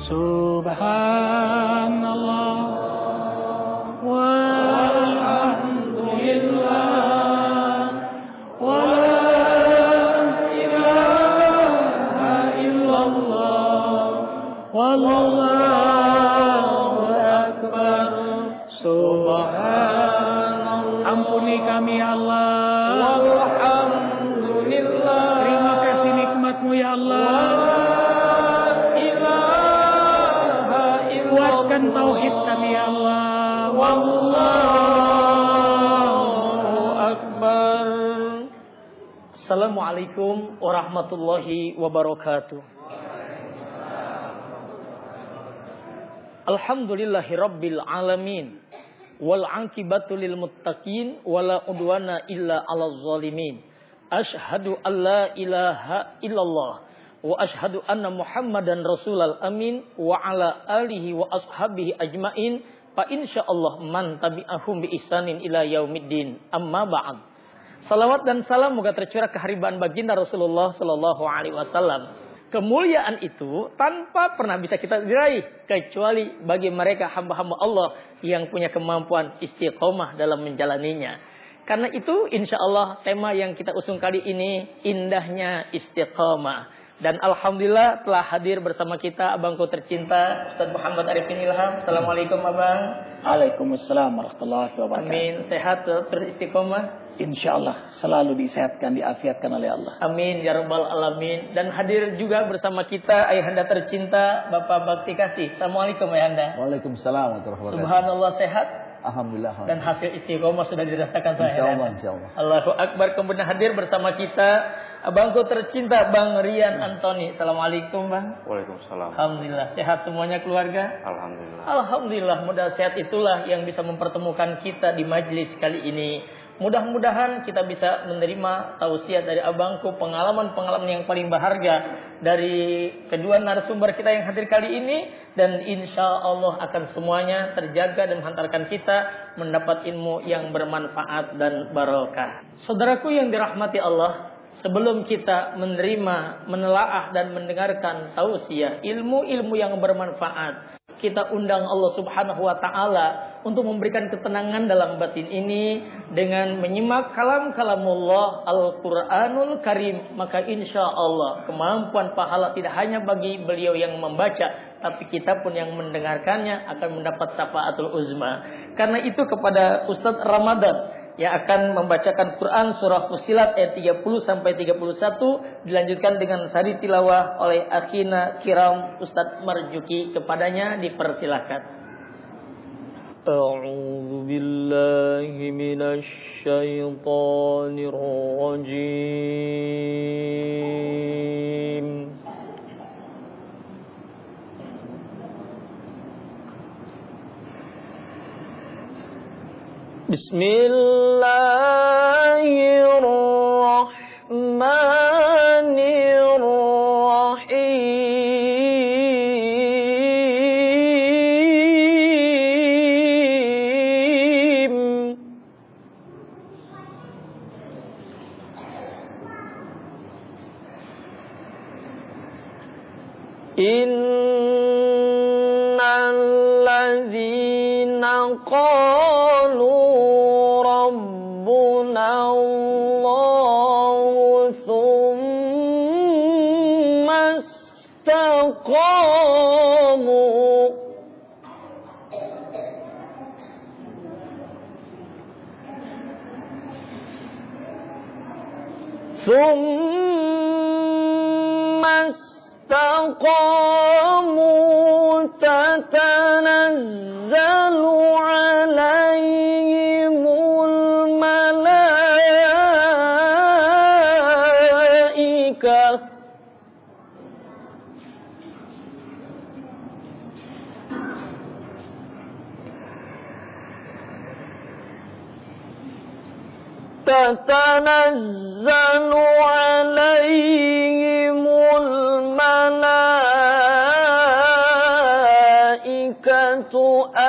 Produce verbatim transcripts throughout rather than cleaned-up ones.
Subhanallah walhamdulillah wa la ilaha illallah wallahu akbar. Subhanallah. Ampuni kami Allah. Walhamdulillah. Terima kasih nikmat-Mu ya Allah. Kuatkan tauhid kami ya Allah. Wallahu akbar. Assalamualaikum warahmatullahi wabarakatuh. Alhamdulillahi rabbil alamin. Wal aqibatu lil muttaqin wala udwana illa 'alal zalimin. Asyhadu an la ilaha illallah wa ashhadu anna Muhammadan rasulal amin wa ala alihi wa ashabihi ajmain fa insyaallah man tabi'ahum bi ihsanin ila yaumiddin. Amma ba'd. Salawat dan salam moga tercurah keharibaan baginda Rasulullah sallallahu alaihi wasallam. Kemuliaan itu tanpa pernah bisa kita diraih kecuali bagi mereka hamba-hamba Allah yang punya kemampuan istiqomah dalam menjalaninya. Karena itu insyaallah tema yang kita usung kali ini indahnya istiqomah. Dan alhamdulillah telah hadir bersama kita abangku tercinta Ustaz Muhammad Arifin Ilham. Assalamualaikum abang. Waalaikumsalam warahmatullahi wabarakatuh. Amin. Sehat terus istiqomah. Insyaallah selalu disehatkan, diafiatkan oleh Allah. Amin ya rabbal alamin. Dan hadir juga bersama kita ayahanda tercinta Bapak Bakti Kasih. Assalamualaikum ayahanda. Waalaikumsalam warahmatullahi wabarakatuh. Subhanallah sehat. Alhamdulillah. Dan hasil istiqomah sudah dirasakan saya. Insyaallah, insyaallah. Allahu akbar. Kemudian hadir bersama kita abangku tercinta Bang Rian Antoni. Assalamualaikum Bang. Waalaikumsalam. Alhamdulillah. Sehat semuanya keluarga? Alhamdulillah. Alhamdulillah. Mudah sehat itulah yang bisa mempertemukan kita di majelis kali ini. Mudah-mudahan kita bisa menerima tausiah dari abangku, pengalaman-pengalaman yang paling berharga dari kedua narasumber kita yang hadir kali ini. Dan insya Allah akan semuanya terjaga dan menghantarkan kita mendapat ilmu yang bermanfaat dan barokah. Saudaraku yang dirahmati Allah, sebelum kita menerima, menelaah dan mendengarkan tausiah, ilmu-ilmu yang bermanfaat, kita undang Allah Subhanahu wa taala untuk memberikan ketenangan dalam batin ini dengan menyimak kalam-kalamullah Al-Qur'anul Karim. Maka insya Allah kemampuan pahala tidak hanya bagi beliau yang membaca, tapi kita pun yang mendengarkannya akan mendapat syafaatul uzma. Karena itu kepada Ustaz Ramadan yang akan membacakan Quran surah Fussilat ayat tiga puluh sampai tiga puluh satu dilanjutkan dengan sari tilawah oleh akhina kiram Ustaz Marjuki. Kepadanya dipersilakan. A'udzu billahi minasy syaithanir rajim. Bismillahirrahmanirrahim. Innal ladzina qalu Allahu tsumma istaqamu tsumma istaqamu tatanazzalu alaihimul malaikah tatanazzalu alaihimul malaikatu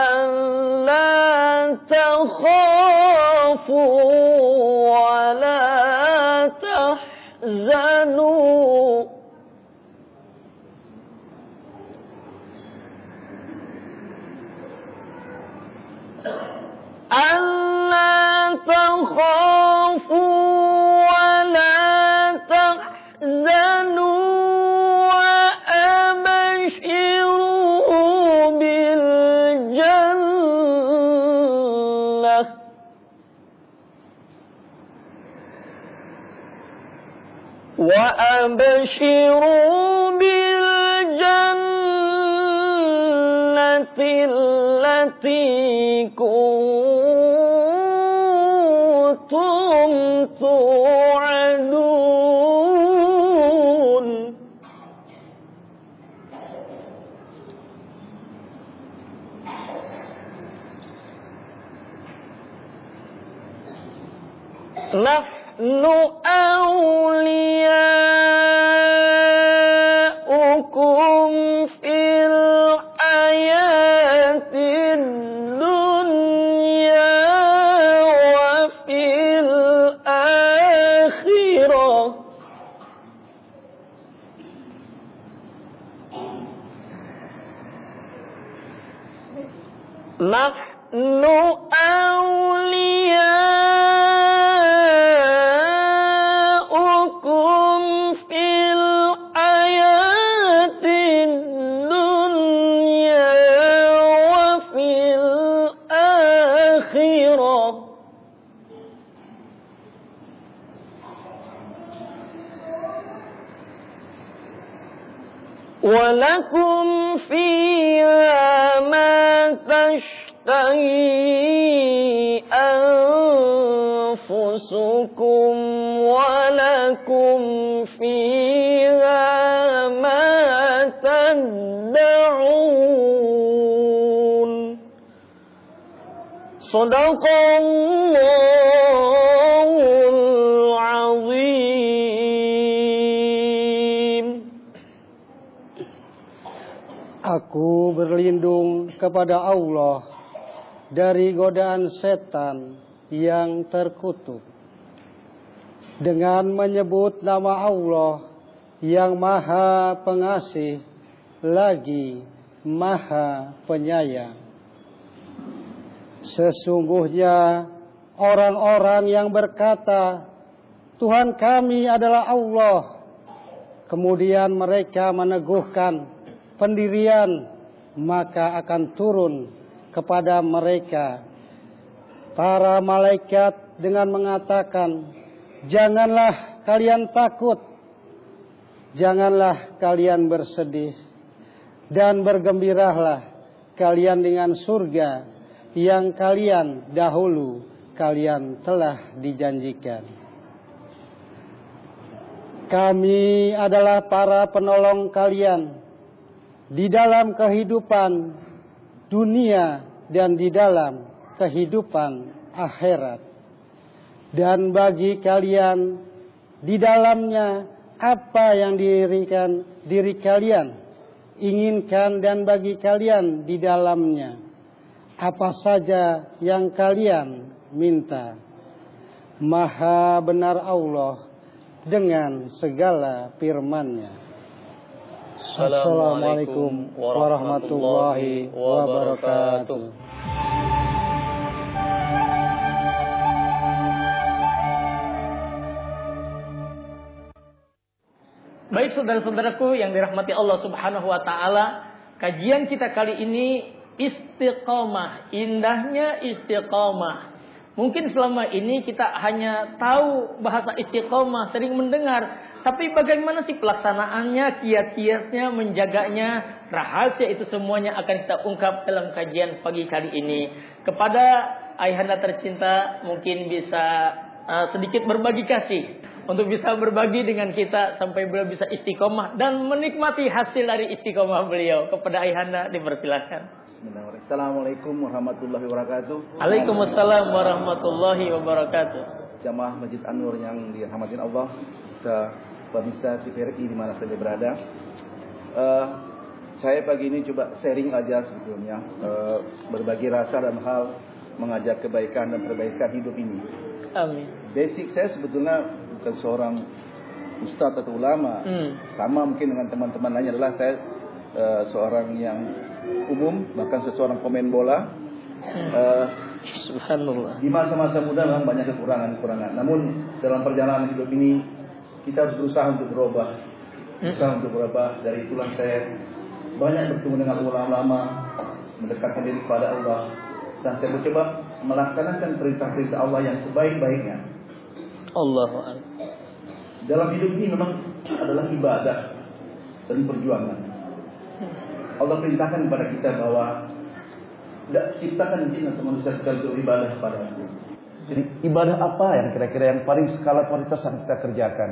alla takhafu wa la tahzanu تخافوا ولا تحزنوا وأبشروا بالجنة وأبشروا بالجنة التي كنتم توعدون. نحن أولياؤكم في الحياة الدنيا وفي الآخرة نحن أولياؤكم في الحياة الدنيا وفي الآخرة ولكم فيها ما تشتهي أنفسكم ولكم فيها ما تدعون. صدق الله العظيم. Aku berlindung kepada Allah dari godaan setan yang terkutuk dengan menyebut nama Allah yang Maha Pengasih lagi Maha Penyayang. Sesungguhnya orang-orang yang berkata, Tuhan kami adalah Allah, kemudian mereka meneguhkan pendirian, maka akan turun kepada mereka para malaikat dengan mengatakan, janganlah kalian takut, janganlah kalian bersedih, dan bergembiralah kalian dengan surga yang kalian dahulu kalian telah dijanjikan. Kami adalah para penolong kalian di dalam kehidupan dunia dan di dalam kehidupan akhirat. Dan bagi kalian di dalamnya apa yang dirikan diri kalian inginkan, dan bagi kalian di dalamnya apa saja yang kalian minta. Maha benar Allah dengan segala firman-Nya. Assalamualaikum warahmatullahi wabarakatuh. Baik saudara-saudaraku yang dirahmati Allah Subhanahu wa taala, kajian kita kali ini istiqomah, indahnya istiqomah. Mungkin selama ini kita hanya tahu bahasa istiqomah, sering mendengar, tapi bagaimana sih pelaksanaannya, kiat-kiatnya, menjaganya, rahasia itu semuanya akan kita ungkap dalam kajian pagi kali ini. Kepada ayahanda tercinta mungkin bisa uh, sedikit berbagi kasih, untuk bisa berbagi dengan kita sampai beliau bisa istiqomah dan menikmati hasil dari istiqomah beliau. Kepada ayahanda dipersilakan. Assalamualaikum warahmatullahi wabarakatuh. Waalaikumsalam warahmatullahi wabarakatuh. Jamaah Masjid An-Nur yang dirahmatin Allah, pemirsa T V R I di mana saja berada. Uh, saya pagi ini coba sharing aja sebetulnya, uh, berbagi rasa dalam hal mengajak kebaikan dan perbaikan hidup ini. Amin. Basic saya sebetulnya bukan seorang ustadz atau ulama, hmm. sama mungkin dengan teman-teman lainnya, adalah saya uh, seorang yang umum, bahkan seseorang pemain bola. Hmm. Uh, Subhanallah. Di masa-masa muda memang banyak kekurangan-kekurangan. Namun dalam perjalanan hidup ini kita harus berusaha untuk berubah. Berusaha untuk berubah. Dari itulah saya banyak bertemu dengan ulama-ulama, mendekatkan diri kepada Allah, dan saya mencoba melaksanakan perintah-perintah Allah yang sebaik-baiknya. Allahu Akbar. Dalam hidup ini memang adalah ibadah dan perjuangan. Allah perintahkan kepada kita bahwa tidak ciptakan jin atau manusia sekali untuk ibadah kepada Aku. Jadi ibadah apa yang kira-kira yang paling skala kualitas yang kita kerjakan?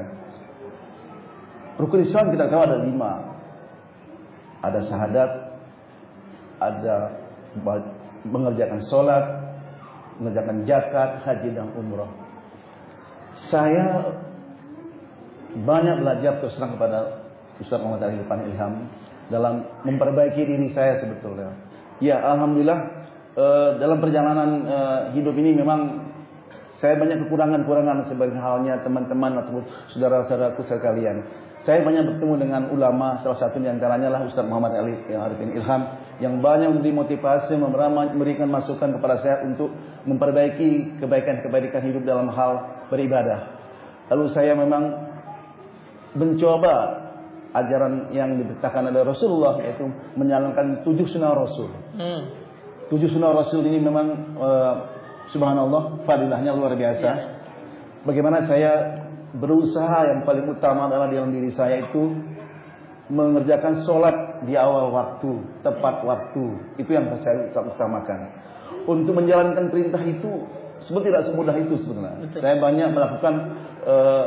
Rukun Islam kita tahu ada lima. Ada syahadat, ada mengerjakan sholat, mengerjakan zakat, haji dan umrah. Saya banyak belajar terus terang kepada Ustaz Muhammad Ali Irfan Ilham dalam memperbaiki diri saya sebetulnya. Ya, alhamdulillah eh, dalam perjalanan eh, hidup ini memang saya banyak kekurangan-kekurangan sebagai halnya teman-teman atau saudara-saudaraku sekalian. Saya banyak bertemu dengan ulama, salah satu di antaranya lah Ustaz Muhammad Ali Arifin Ilham yang banyak memberi motivasi, memberikan masukan kepada saya untuk memperbaiki kebaikan-kebaikan hidup dalam hal beribadah. Lalu saya memang mencoba ajaran yang diberitakan oleh Rasulullah, yaitu menjalankan tujuh sunnah Rasul. Hmm. Tujuh sunnah Rasul ini memang uh, subhanallah fadilahnya luar biasa. Ya. Bagaimana saya berusaha yang paling utama adalah dalam diri saya itu mengerjakan sholat di awal waktu, tepat waktu. Itu yang saya utamakan. Untuk menjalankan perintah itu sebenarnya tidak semudah itu sebenarnya. Betul. Saya banyak melakukan uh,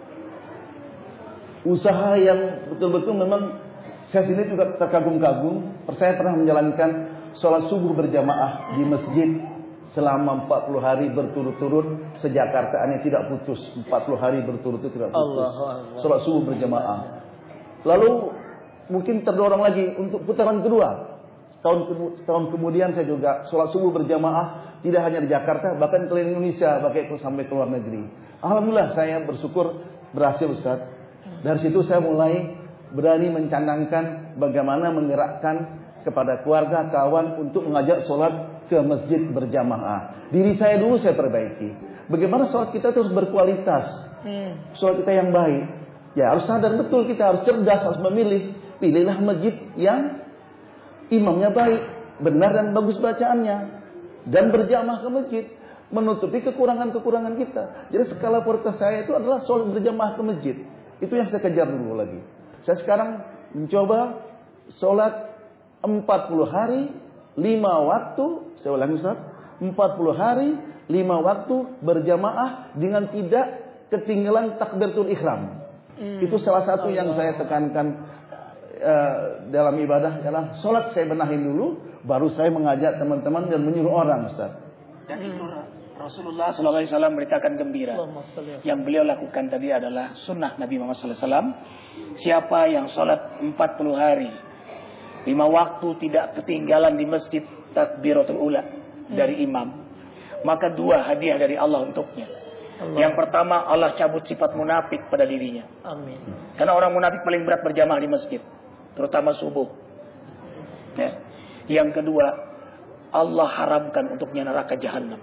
usaha yang betul-betul memang saya sendiri juga terkagum-kagum. Saya pernah menjalankan sholat subuh berjamaah di masjid selama empat puluh hari berturut-turut sejakarta ini tidak putus. empat puluh hari berturut-turut tidak putus. Sholat subuh berjamaah. Lalu mungkin terdorong lagi untuk putaran kedua. Tahun, tahun kemudian saya juga sholat subuh berjamaah tidak hanya di Jakarta, bahkan keliling Indonesia, bahkan sampai ke luar negeri. Alhamdulillah saya bersyukur berhasil Ustaz. Dari situ saya mulai berani mencandangkan bagaimana menggerakkan kepada keluarga, kawan untuk mengajak sholat ke masjid berjamaah. Diri saya dulu saya perbaiki. Bagaimana sholat kita terus berkualitas, sholat kita yang baik. Ya harus sadar betul, kita harus cerdas, harus memilih. Pilihlah masjid yang imamnya baik, benar dan bagus bacaannya, dan berjamaah ke masjid, menutupi kekurangan-kekurangan kita. Jadi skala prioritas saya itu adalah sholat berjamaah ke masjid. Itu yang saya kejar dulu lagi. Saya sekarang mencoba sholat empat puluh hari, lima waktu. Saya ulangi Ustaz, empat puluh hari, lima waktu berjamaah dengan tidak ketinggalan takbiratul ihram. Hmm. Itu salah satu Allah. Yang saya tekankan uh, dalam ibadah adalah sholat saya benahin dulu, baru saya mengajak teman-teman dan menyuruh orang Ustaz. Dan itu Rasulullah shallallahu alaihi wasallam beritakan gembira. Yang beliau lakukan tadi adalah sunnah Nabi Muhammad shallallahu alaihi wasallam. Siapa yang sholat empat puluh hari, lima waktu tidak ketinggalan di masjid takbiratul ula hmm. dari imam, maka dua hadiah dari Allah untuknya. Allah. Yang pertama, Allah cabut sifat munafik pada dirinya. Amin. Karena orang munafik paling berat berjamaah di masjid, terutama subuh. Ya. Yang kedua, Allah haramkan untuknya neraka jahanam.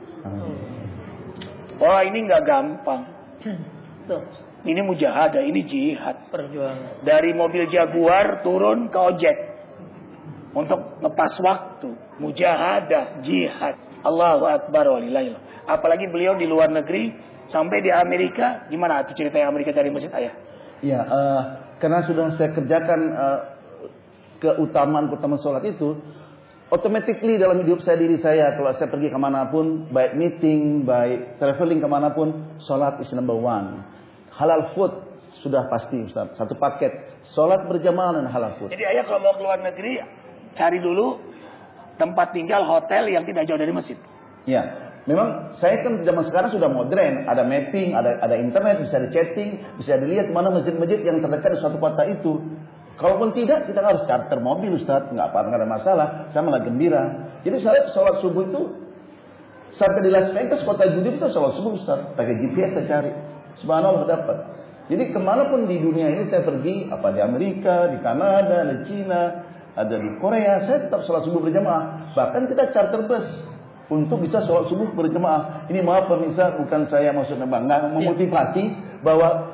Wah, ini nggak gampang. Ini mujahadah, ini jihad. Perjuangan. Dari mobil Jaguar turun ke ojek untuk ngepas waktu. Mujahadah, jihad. Allahu Akbar walillahil. Apalagi beliau di luar negeri sampai di Amerika. Gimana tuh ceritanya Amerika cari masjid ayah? Ya, uh, karena sudah saya kerjakan uh, keutamaan-keutamaan sholat itu. Automatically dalam hidup saya, diri saya, kalau saya pergi kemanapun, baik meeting, baik traveling kemanapun, sholat is number one. Halal food sudah pasti Ustaz, satu paket. Sholat berjamaah dan halal food. Jadi ayah kalau mau keluar negeri, cari dulu tempat tinggal hotel yang tidak jauh dari masjid. Ya, memang saya kan zaman sekarang sudah modern, ada mapping, ada ada internet, bisa di chatting, bisa dilihat mana masjid-masjid yang terdekat di suatu kota itu. Kalaupun tidak, kita harus charter mobil Ustaz. Nggak apa, nggak ada masalah. Saya malah gembira. Jadi saya sholat subuh itu sampai di Las Vegas, kota judi, bisa sholat subuh Ustaz. Pakai G P S saya cari. Subhanallah dapat. Jadi kemanapun di dunia ini saya pergi, apa di Amerika, di Kanada, di Cina, ada di Korea, saya tetap sholat subuh berjamaah. Bahkan kita charter bus. untuk bisa sholat subuh berjemaah. Ini maaf pemirsa, bukan saya maksudnya bangga, memotivasi bahwa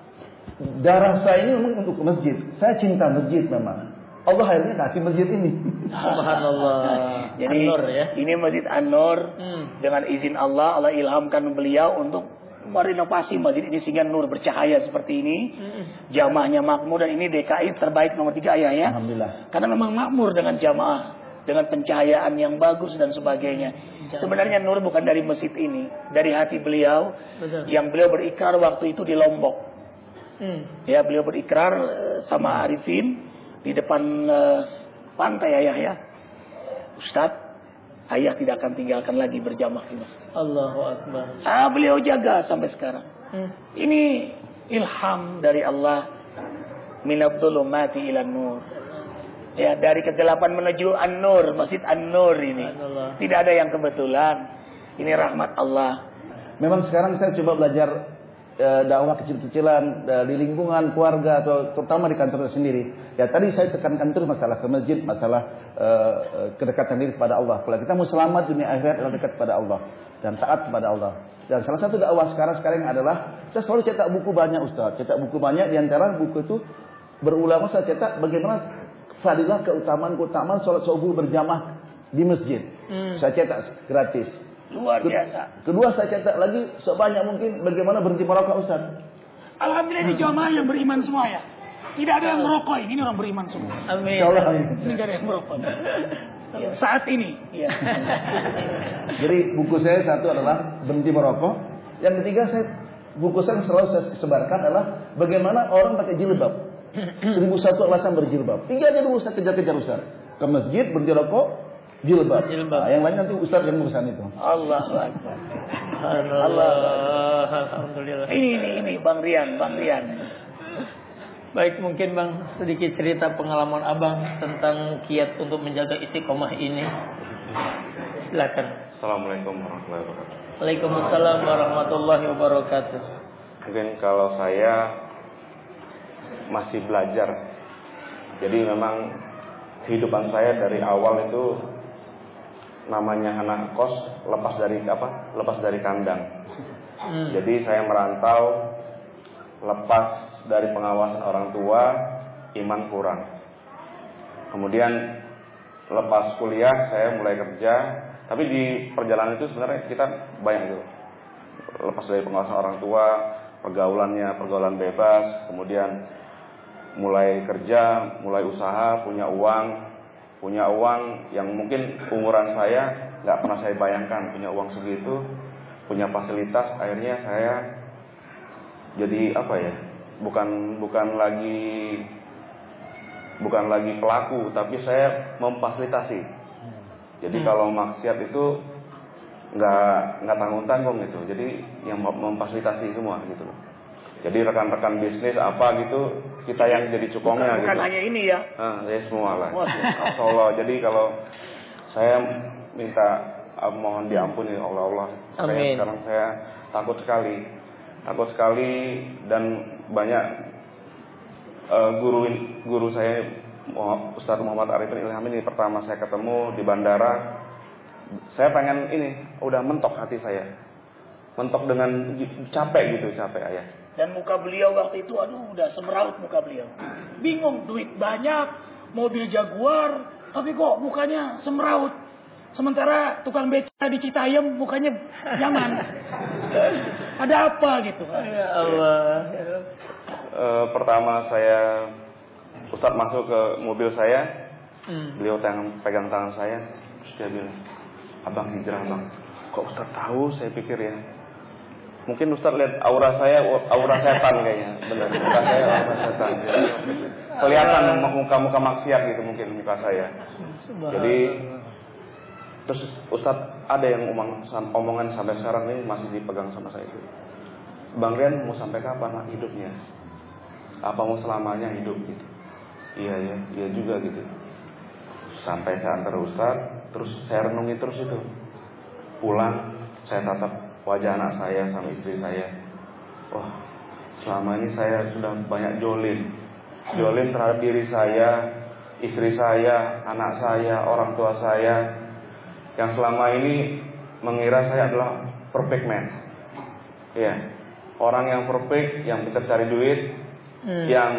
darah saya ini memang untuk masjid. Saya cinta masjid memang. Allah akhirnya kasih masjid ini. Subhanallah. Jadi An-Nur ya. Ini Masjid An-Nur. Hmm. Dengan izin Allah, Allah ilhamkan beliau untuk merenovasi masjid ini sehingga nur bercahaya seperti ini. Hmm. Jamaahnya makmur, dan ini D K I terbaik nomor tiga ya ya. Alhamdulillah. Karena memang makmur dengan jamaah, dengan pencahayaan yang bagus dan sebagainya. Sebenarnya nur bukan dari masjid ini, dari hati beliau. Betul. Yang beliau berikrar waktu itu di Lombok. Hmm. Ya, beliau berikrar sama Arifin di depan uh, pantai ayah ya. Ustadz, ayah tidak akan tinggalkan lagi berjamaah di masjid. Allahu Akbar. Ah, beliau jaga sampai sekarang. Hmm. Ini ilham dari Allah. Minadh-dhulumati ilan nur. Ya, dari kegelapan menuju An-Nur, Masjid An-Nur ini. Allah. Tidak ada yang kebetulan. Ini rahmat Allah. Memang sekarang saya coba belajar e, dakwah kecil-kecilan e, di lingkungan keluarga atau terutama di kantor sendiri. Ya tadi saya tekankan terus masalah ke masjid, masalah e, e, kedekatan diri kepada Allah. Kalau kita mau selamat dunia akhirat adalah dekat kepada Allah dan taat kepada Allah. Dan salah satu dakwah sekarang sekarang adalah saya selalu cetak buku banyak Ustaz. Cetak buku banyak, di antara buku itu berulang saya cetak bagaimana fadilah keutamaan-keutamaan sholat subuh berjamaah di masjid. Hmm. Saya cetak gratis. Luar biasa. Kedua saya cetak lagi sebanyak mungkin bagaimana berhenti merokok Ustaz. Alhamdulillah ini jamaah yang beriman semua ya. Tidak ada yang merokok ini, ini orang beriman semua. Amin. Insyaallah. Ini tidak ada yang merokok. Ya, saat ini. Ya. Jadi buku saya satu adalah berhenti merokok. Yang ketiga saya buku saya selalu saya sebarkan adalah bagaimana orang pakai jilbab. Seribu satu alasan berjilbab. Tiga aja dulu saya kejar-kejar Ustaz. Ke masjid berhenti rokok. Jilbab. Jilbab. Nah, yang lain nanti Ustaz yang urusan itu. Allahu Akbar. Allah. Alhamdulillah. Ini ini ini Bang Rian, Bang Rian. Baik, mungkin Bang sedikit cerita pengalaman Abang tentang kiat untuk menjaga istiqomah ini. Silakan. Assalamualaikum warahmatullahi wabarakatuh. Waalaikumsalam warahmatullahi wabarakatuh. Mungkin kalau saya masih belajar. Jadi memang kehidupan saya dari awal itu namanya anak kos, lepas dari apa? Lepas dari kandang. Hmm. Jadi saya merantau, lepas dari pengawasan orang tua, iman kurang. Kemudian lepas kuliah saya mulai kerja, tapi di perjalanan itu sebenarnya kita banyak gitu. Lepas dari pengawasan orang tua, pergaulannya pergaulan bebas, kemudian mulai kerja, mulai usaha, punya uang, punya uang yang mungkin umuran saya nggak pernah saya bayangkan, punya uang segitu, punya fasilitas, akhirnya saya jadi apa ya? Bukan bukan lagi bukan lagi pelaku, tapi saya memfasilitasi. Jadi hmm. kalau maksiat itu nggak nggak tanggung tanggung gitu. Jadi yang memfasilitasi semua gitu. Jadi rekan-rekan bisnis apa gitu kita yang jadi cukongnya bukan, gitu. Bukan hanya ini ya. Nah, ya semua lah. Allah. Jadi kalau saya minta uh, mohon diampuni Allah Allah. Saya, sekarang saya takut sekali, takut sekali dan banyak uh, guru guru saya Ustaz Muhammad Arifin Ilham ini pertama saya ketemu di bandara. Saya pengen ini udah mentok hati saya, mentok dengan capek gitu capek ayah. Dan muka beliau waktu itu, aduh, udah semeraut muka beliau. Bingung, duit banyak, mobil Jaguar, tapi kok mukanya semeraut. Sementara tukang beca di Citayam mukanya nyaman. Ada apa gitu? Ya Allah. E, pertama saya, Ustadz masuk ke mobil saya, hmm. beliau tangan, pegang tangan saya, terus dia bilang, abang hijrah bang. Kok Ustadz tahu? Saya pikir ya. Mungkin Ustaz lihat aura saya, aura setan kayaknya, benar. Muka saya aura setan. Jadi, kelihatan muka-muka maksiat gitu mungkin muka saya. Jadi terus Ustaz ada yang omong, omongan sampai sekarang ini masih dipegang sama saya. Bang Rian mau sampai kapan hidupnya? Apa mau selamanya hidup gitu? Iya ya, iya juga gitu. Sampai saya antar Ustaz, terus saya renungi terus itu. Pulang saya tatap wajah anak saya sama istri saya. Wah, oh, selama ini saya sudah banyak jolim Jolim terhadap diri saya, istri saya, anak saya, orang tua saya, yang selama ini mengira saya adalah perfect man. Ya, orang yang perfect, yang pintar cari duit, hmm. yang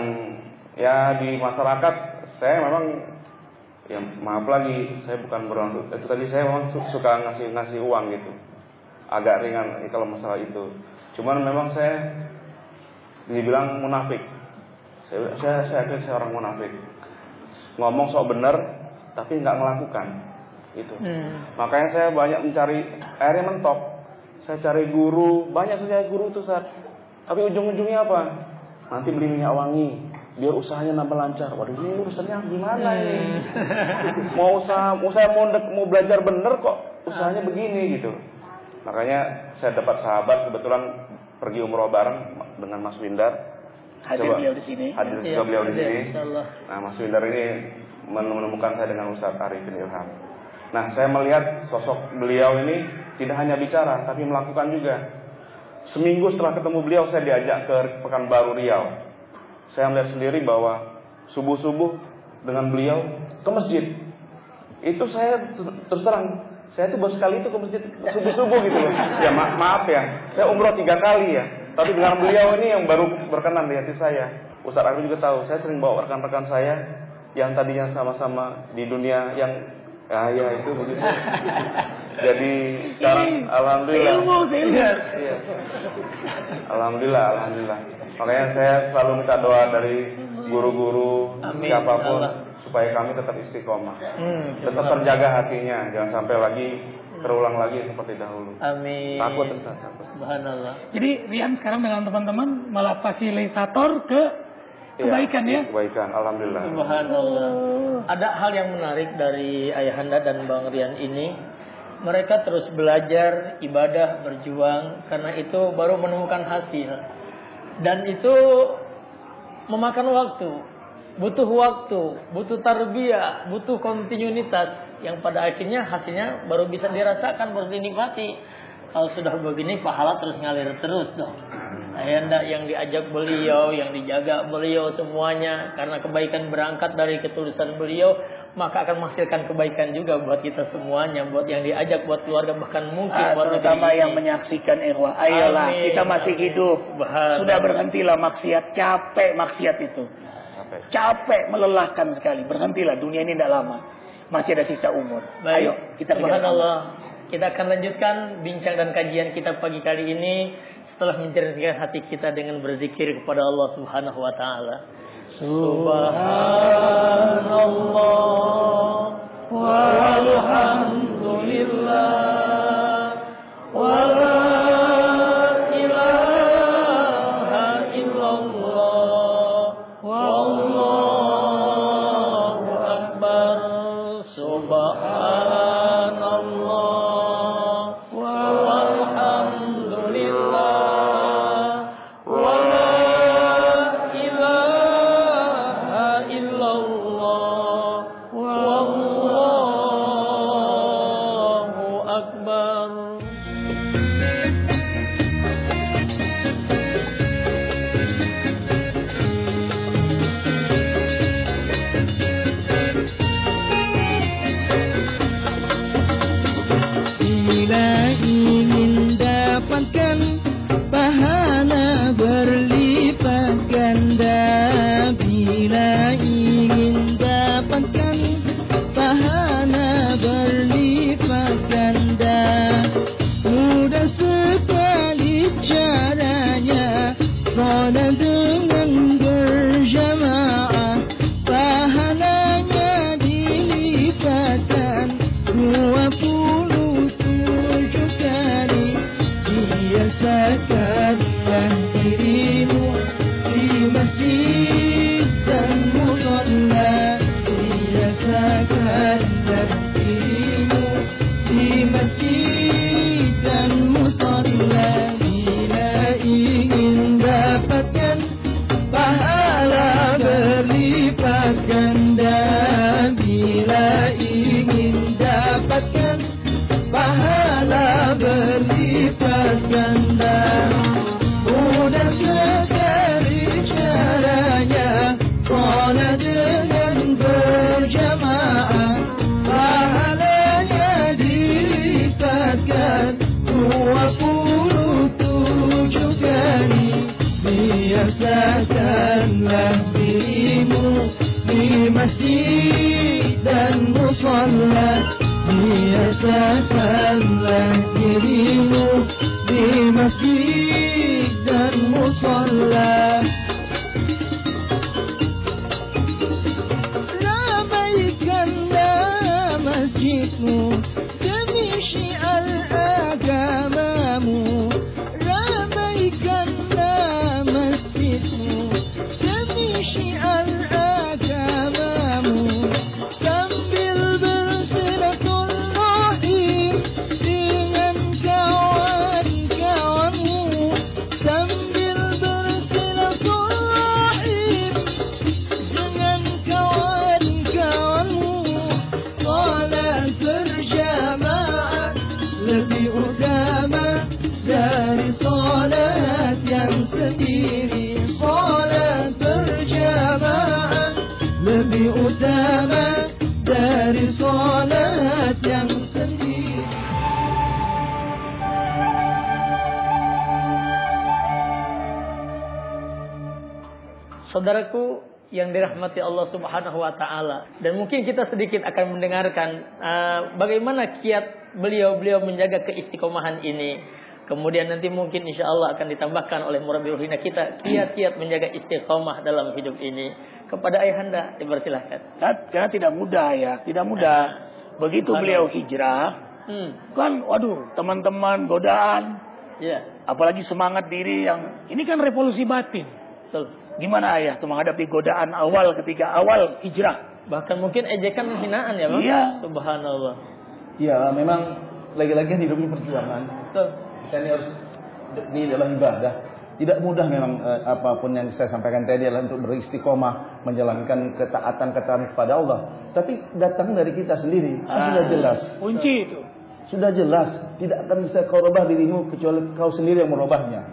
ya di masyarakat saya memang ya maaf lagi, saya bukan berorang itu tadi saya memang suka ngasih ngasih uang gitu, agak ringan kalau masalah itu. Cuman memang saya dibilang munafik. Saya saya saya akui saya orang munafik. Ngomong sok bener tapi nggak melakukan itu. Hmm. Makanya saya banyak mencari airnya mentok. Saya cari guru, banyak saya guru tuh saat. Tapi ujung-ujungnya apa? Nanti beli minyak wangi, biar usahanya nambah lancar. Waduh, ini urusannya gimana ini? Mau usaha, usaha mau mau belajar bener kok usahanya begini gitu. Makanya saya dapat sahabat kebetulan pergi umroh bareng dengan Mas Windar. Hadir Coba, beliau di sini. Hadir juga ya, beliau di sini. Nah, Mas Windar ini menemukan saya dengan Ustaz Arifin Ilham. Nah, saya melihat sosok beliau ini tidak hanya bicara, tapi melakukan juga. Seminggu setelah ketemu beliau, saya diajak ke Pekanbaru Riau. Saya melihat sendiri bahwa subuh-subuh dengan beliau ke masjid. Itu saya terus terang, saya tuh baru sekali itu ke masjid subuh-subuh gitu loh. Ya ma- maaf ya, saya umroh tiga kali ya. Tapi dengan beliau ini yang baru berkenan di hati saya. Ustaz Arifin juga tahu, saya sering bawa rekan-rekan saya yang tadinya sama-sama di dunia yang ya, ya itu begitu. Jadi sekarang alhamdulillah. Iya. Alhamdulillah, alhamdulillah. Makanya saya selalu minta doa dari guru-guru Amin. Siapapun Allah. Supaya kami tetap istiqomah. Hmm, tetap terjaga hatinya, jangan sampai lagi terulang lagi seperti dahulu. Amin. Takut tetap takut. Subhanallah. Jadi Rian sekarang dengan teman-teman malah fasilitator ke kebaikan ya, ya? Kebaikan, alhamdulillah. Subhanallah. Ada hal yang menarik dari Ayahanda dan Bang Rian ini. Mereka terus belajar, ibadah, berjuang, karena itu baru menemukan hasil. Dan itu memakan waktu, butuh waktu, butuh tarbiyah, butuh kontinuitas, yang pada akhirnya hasilnya baru bisa dirasakan, baru dinikmati. Kalau sudah begini, pahala terus ngalir terus dong. Ayahanda yang diajak beliau, yang dijaga beliau semuanya, karena kebaikan berangkat dari ketulusan beliau, maka akan menghasilkan kebaikan juga buat kita semuanya, buat yang diajak, buat keluarga, bahkan mungkin ah, buat terutama yang menyaksikan ikhwah. Ayolah, Amin. Kita masih hidup. Subhanallah. Sudah berhentilah maksiat, capek maksiat itu. Capek. Capek, melelahkan sekali. Berhentilah, dunia ini tidak lama. Masih ada sisa umur. Baik. Ayo, kita Subhanallah. Kita akan lanjutkan bincang dan kajian kita pagi kali ini setelah mencerdaskan hati kita dengan berzikir kepada Allah Subhanahu wa taala. Subhanallah walhamdulillah wa la ilaha illallah wallahu akbar. Subhanallah berjamaah pahalanya dilipatkan. Biasakanlah dirimu di masjid dan musalla. Biasakanlah dirimu di masjid dan musalla. Ramaikanlah masjidmu demi syiar agamamu. Ramaikanlah masjidmu demi syiar agamamu. Sambil bersilaturahim dengan kawan-kawanmu. Sambil bersilaturahim dengan kawan-kawanmu. Salat berjamaah lebih utama dari salat yang sendiri. Salat berjamaah lebih utama dari salat yang sendiri. Saudaraku yang dirahmati Allah Subhanahu wa taala, dan mungkin kita sedikit akan mendengarkan uh, bagaimana kiat beliau-beliau menjaga keistiqomahan ini. Kemudian nanti mungkin insya Allah akan ditambahkan oleh murabi ruhina kita kiat-kiat menjaga istiqomah dalam hidup ini. Kepada ayahanda dipersilahkan. Karena tidak mudah ya, tidak mudah. Begitu beliau hijrah, hmm. kan, waduh, teman-teman godaan, ya. Apalagi semangat diri yang ini kan revolusi batin. Betul. Gimana ayah tuh menghadapi godaan awal ketika awal hijrah? Bahkan mungkin ejekan hinaan ya, Bang? Iya. Subhanallah. Iya, memang lagi-lagi hidup ini perjuangan. Betul. Kita ini harus, ini adalah ibadah. Tidak mudah memang eh, apapun yang saya sampaikan tadi adalah untuk beristiqomah menjalankan ketaatan-ketaatan kepada Allah. Tapi datang dari kita sendiri, ah, sudah jelas. Kunci itu. Sudah jelas, tidak akan bisa kau rubah dirimu kecuali kau sendiri yang merubahnya.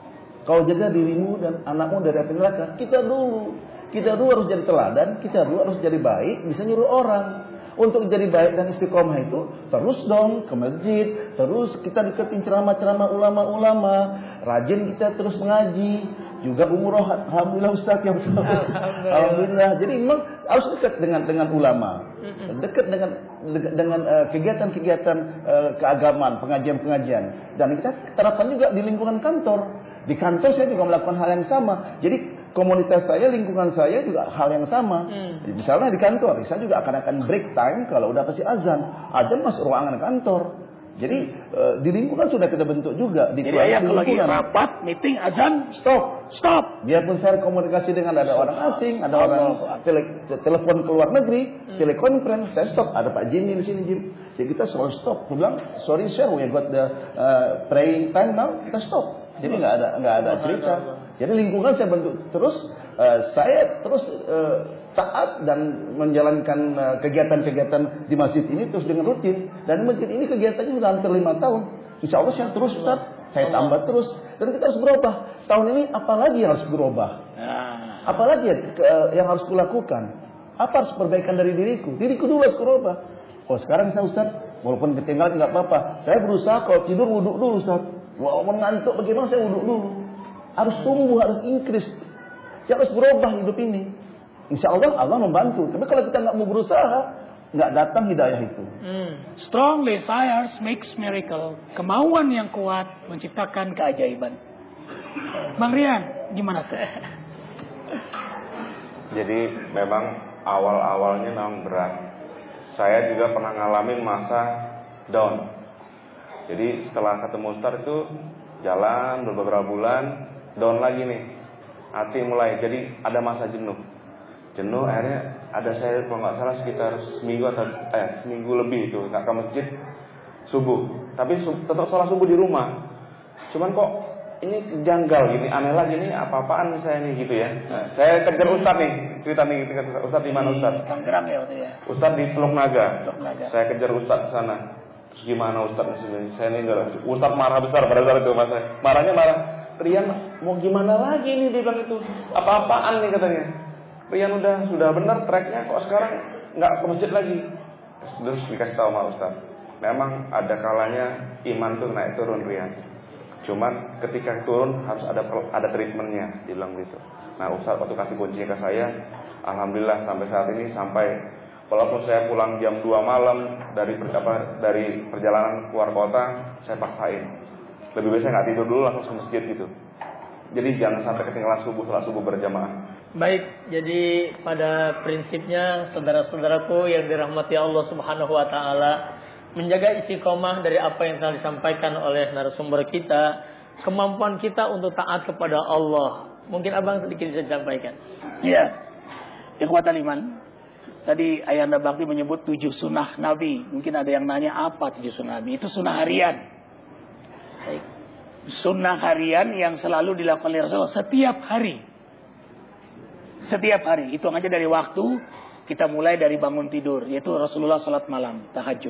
Kau jaga dirimu dan anakmu dari api neraka. Kita dulu, kita dulu harus jadi teladan, kita dulu harus jadi baik, bisa nyuruh orang. Untuk jadi baik dan istiqomah itu terus dong ke masjid, terus kita deketin ceramah-ceramah ulama-ulama, rajin kita terus mengaji, juga umroh. Alhamdulillah Ustaz yang Alhamdulillah. Alhamdulillah. Jadi memang harus dekat dengan dengan ulama, dekat dengan dengan uh, kegiatan-kegiatan uh, keagamaan, pengajian-pengajian, dan kita terapkan juga di lingkungan kantor. Di kantor saya juga melakukan hal yang sama. Jadi komunitas saya, lingkungan saya juga hal yang sama. Hmm. Misalnya di kantor, saya juga akan akan break time kalau udah kasih azan. Azan masuk ruangan kantor. Jadi uh, di lingkungan sudah kita bentuk juga. Di Jadi ayah kalau lagi rapat, meeting, azan, stop, stop. Biarpun saya komunikasi dengan ada orang asing, ada orang tele, telepon ke luar negeri, hmm. telekonferensi, saya stop. Ada Pak Jimmy di sini, Jim. Jadi kita selalu stop. Saya bilang, sorry sir, we got the uh, praying time now. Kita stop. Jadi nggak ada nggak ada cerita. Jadi lingkungan saya bentuk terus, uh, saya terus uh, taat dan menjalankan uh, kegiatan-kegiatan di masjid ini terus dengan rutin. Dan masjid ini kegiatannya sudah hampir lima tahun. Insya Allah saya terus Ustaz, saya tambah terus. Dan kita harus berubah. Tahun ini apalagi yang harus berubah? Apalagi yang harus kulakukan? Apa harus perbaikan dari diriku? Diriku dulu harus berubah. Oh sekarang saya Ustaz, walaupun ketinggalan nggak apa-apa. Saya berusaha kalau tidur wudhu dulu Ustaz. Wah, mengantuk bagaimana saya wudhu dulu. Harus tumbuh, harus increase. Saya harus berubah hidup ini. Insya Allah Allah membantu. Tapi kalau kita nggak mau berusaha, nggak datang hidayah itu. Hmm. Strong desires makes miracle. Kemauan yang kuat menciptakan keajaiban. Bang Rian, gimana tuh? Jadi memang awal-awalnya memang berat. Saya juga pernah ngalamin masa down. Jadi setelah ketemu Ustaz itu jalan beberapa bulan, down lagi nih. Hati mulai jadi ada masa jenuh. Jenuh akhirnya ada saya kalau nggak salah sekitar seminggu atau eh seminggu lebih itu nggak ke masjid subuh. Tapi tetap sholat subuh di rumah. Cuman kok ini janggal gini, aneh lagi nih apa-apaan saya nih gitu ya. Nah, saya kejar Ustaz nih, cerita nih Ustaz di mana Ustaz? Tangerang ya waktu ya. Ustaz di Teluk Naga. Teluk Naga. Saya kejar Ustaz ke sana. Terus gimana Ustaz sebenarnya? Saya ini enggak. Ustaz marah besar pada saat itu Mas. Marahnya marah. Rian mau gimana lagi nih dia bilang itu? Apa-apaan nih katanya. Rian udah sudah benar tracknya kok sekarang nggak ke masjid lagi. Terus dikasih tahu sama Ustaz. Memang ada kalanya iman tuh naik turun Rian. Cuman ketika turun harus ada ada treatmentnya, dibilang gitu. Nah Ustaz waktu kasih kuncinya ke saya, alhamdulillah sampai saat ini, sampai walaupun saya pulang jam dua malam dari apa, dari perjalanan keluar kota, saya paksain. Lebih baik saya nggak tidur dulu, langsung ke masjid gitu. Jadi jangan sampai ketinggalan subuh, sholat subuh berjamaah. Baik, jadi pada prinsipnya saudara-saudaraku yang dirahmati Allah Subhanahu wa taala, menjaga istiqomah dari apa yang telah disampaikan oleh narasumber kita, kemampuan kita untuk taat kepada Allah. Mungkin Abang sedikit bisa sampaikan. Iya. Ikhwatal iman. Tadi Ayahanda Bakti menyebut tujuh sunnah Nabi. Mungkin ada yang nanya apa tujuh sunnah Nabi? Itu sunnah harian. Baik. Sunnah harian yang selalu dilakukan oleh Rasulullah setiap hari. Setiap hari. Itu aja dari waktu kita mulai dari bangun tidur, yaitu Rasulullah salat malam, tahajud.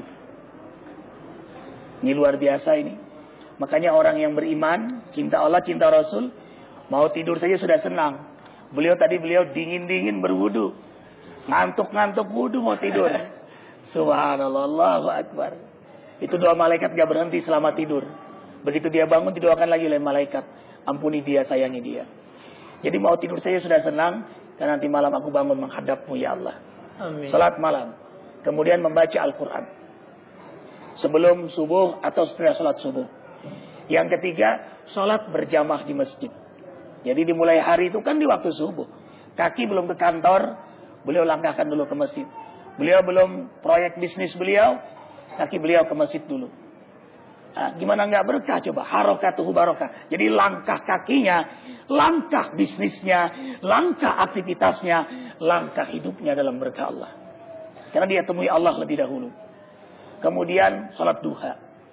Ini luar biasa ini. Makanya orang yang beriman, cinta Allah, cinta Rasul, mau tidur saja sudah senang. Beliau tadi beliau dingin-dingin berwudu. Ngantuk-ngantuk wudu mau tidur. Subhanallah, Allahu Akbar. Itu doa malaikat gak berhenti selama tidur. Begitu dia bangun didoakan lagi oleh malaikat. Ampuni dia, sayangi dia. Jadi mau tidur saja sudah senang. Dan nanti malam aku bangun menghadapmu ya Allah. Amin. Salat malam. Kemudian membaca Al-Quran. Sebelum subuh atau setelah salat subuh. Yang ketiga, salat berjamaah di masjid. Jadi dimulai hari itu kan di waktu subuh. Kaki belum ke kantor, beliau langkahkan dulu ke masjid. Beliau belum proyek bisnis beliau, kaki beliau ke masjid dulu. Nah, gimana nggak berkah coba? Harokatuhu barokah. Jadi langkah kakinya, langkah bisnisnya, langkah aktivitasnya, langkah hidupnya dalam berkah Allah. Karena dia temui Allah lebih dahulu. Kemudian salat duha.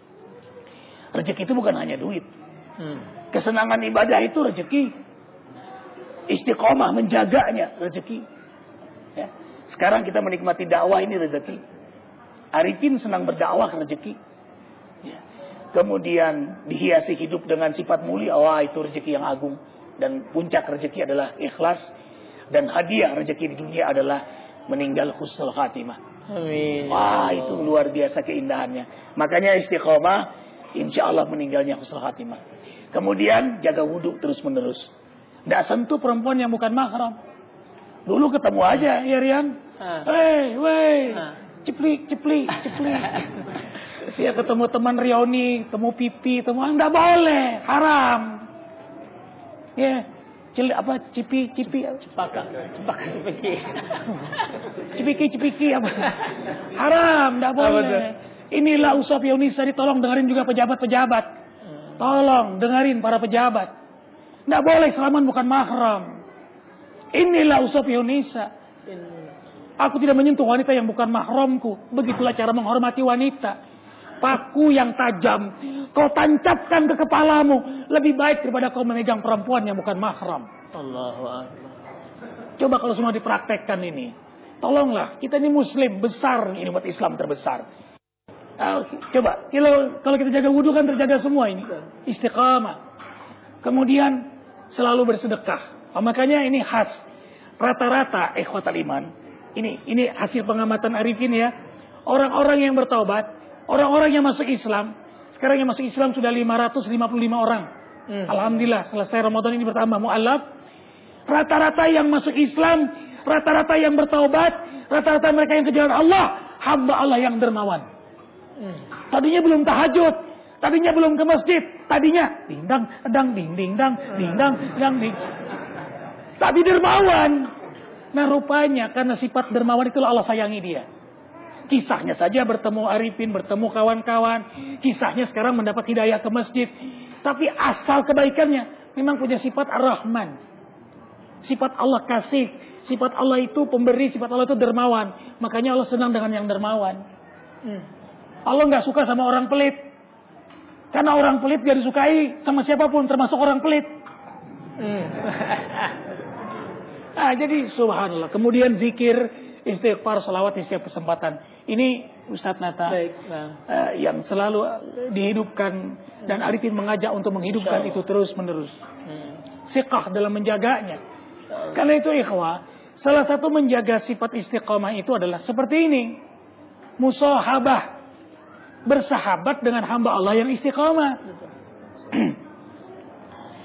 Rezeki itu bukan hanya duit. Hmm. Kesenangan ibadah itu rezeki. Istiqomah menjaganya rezeki. Ya. Sekarang kita menikmati dakwah ini rezeki. Arifin senang berdakwah rezeki. Ya. Kemudian dihiasi hidup dengan sifat mulia. Wah, itu rezeki yang agung. Dan puncak rezeki adalah ikhlas. Dan hadiah rezeki di dunia adalah meninggal husnul khatimah. Amin. Wah, itu luar biasa keindahannya. Makanya istiqomah, insya Allah meninggalnya husnul khatimah. Kemudian jaga wudhu terus menerus. Tidak sentuh perempuan yang bukan mahram. Dulu ketemu aja, ya Rian. Hei, wei, ceplik, ceplik, ceplik. Dia ketemu teman Rioni, ketemu Pipi, ketemu tidak boleh, haram. Ya, yeah. Cilik apa? Cipi, cipi, cepaka, cepaka, cipiki, cipiki, cipiki apa? Haram, tidak boleh. Inilah Usop Yunisa, tolong dengerin juga pejabat-pejabat. Tolong dengerin para pejabat. Tidak boleh salaman bukan mahram. Inilah Usop Yunisa. Aku tidak menyentuh wanita yang bukan mahramku. Begitulah cara menghormati wanita. Paku yang tajam kau tancapkan ke kepalamu lebih baik daripada kau memegang perempuan yang bukan mahram. Allahu Akbar. Coba kalau semua dipraktekkan ini. Tolonglah, kita ini muslim besar, ini umat Islam terbesar. Uh, coba, kalau, kalau kita jaga wudhu kan terjaga semua ini. Istiqamah. Kemudian selalu bersedekah. Oh, makanya ini khas. Rata-rata ikhwatal iman. Ini ini hasil pengamatan Arifin ya. Orang-orang yang bertaubat, orang-orang yang masuk Islam, sekarang yang masuk Islam sudah lima ratus lima puluh lima orang. Hmm. Alhamdulillah, selesai Ramadan ini bertambah mu'alaf. Rata-rata yang masuk Islam, rata-rata yang bertaubat, rata-rata mereka yang ke jalan Allah, hamba Allah yang dermawan. Hmm. Tadinya belum tahajud, tadinya belum ke masjid, tadinya dingdang, dang, ding, ding, dang, dingdang, dang, ding. Tapi dermawan. Nah rupanya karena sifat dermawan itulah Allah sayangi dia. Kisahnya saja bertemu Arifin, bertemu kawan-kawan. Kisahnya sekarang mendapat hidayah ke masjid. Tapi asal kebaikannya memang punya sifat Ar-Rahman. Sifat Allah kasih. Sifat Allah itu pemberi, sifat Allah itu dermawan. Makanya Allah senang dengan yang dermawan. Hmm. Allah gak suka sama orang pelit. Karena orang pelit gak disukai sama siapapun, termasuk orang pelit. Hmm. Nah, jadi subhanallah. Kemudian zikir, istighfar, salawat di setiap kesempatan. Ini Ustadz Nata Baik, nah. uh, yang selalu dihidupkan dan Arifin mengajak untuk menghidupkan itu terus menerus. Hmm. Siqah dalam menjaganya. Hmm. Karena itu ikhwah, salah satu menjaga sifat istiqamah itu adalah seperti ini. Musahabah. Bersahabat dengan hamba Allah yang istiqamah.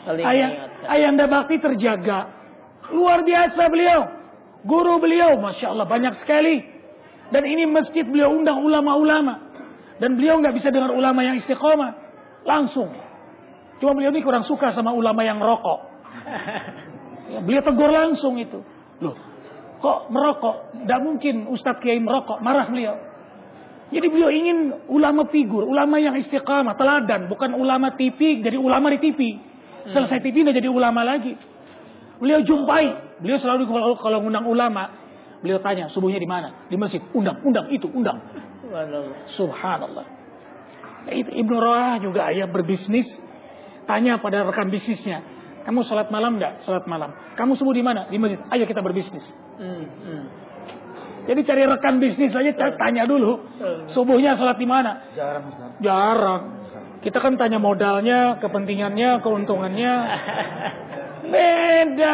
Ayah, Ayahanda Bakti terjaga. Luar biasa beliau. Guru beliau, Masya Allah, banyak sekali. Dan ini masjid beliau undang ulama-ulama. Dan beliau nggak bisa dengar ulama yang istiqomah. Langsung. Cuma beliau ini kurang suka sama ulama yang merokok. Ya, beliau tegur langsung itu. Loh, kok merokok? Tidak mungkin Ustadz Kiai merokok. Marah beliau. Jadi beliau ingin ulama figur, ulama yang istiqamah, teladan. Bukan ulama T V, jadi ulama di T V. Selesai T V, udah jadi ulama lagi. Beliau jumpai. Beliau selalu kalau, kalau ngundang ulama, beliau tanya, subuhnya di mana? Di masjid. Undang, undang, itu, undang. Subhanallah. Ibnu Rawah juga ayah berbisnis. Tanya pada rekan bisnisnya, kamu sholat malam enggak? Sholat malam. Kamu subuh di mana? Di masjid. Ayo kita berbisnis. Hmm, hmm. Jadi cari rekan bisnis aja, tanya dulu. Subuhnya sholat di mana? Jarang. Jarang. Kita kan tanya modalnya, kepentingannya, keuntungannya. Beda.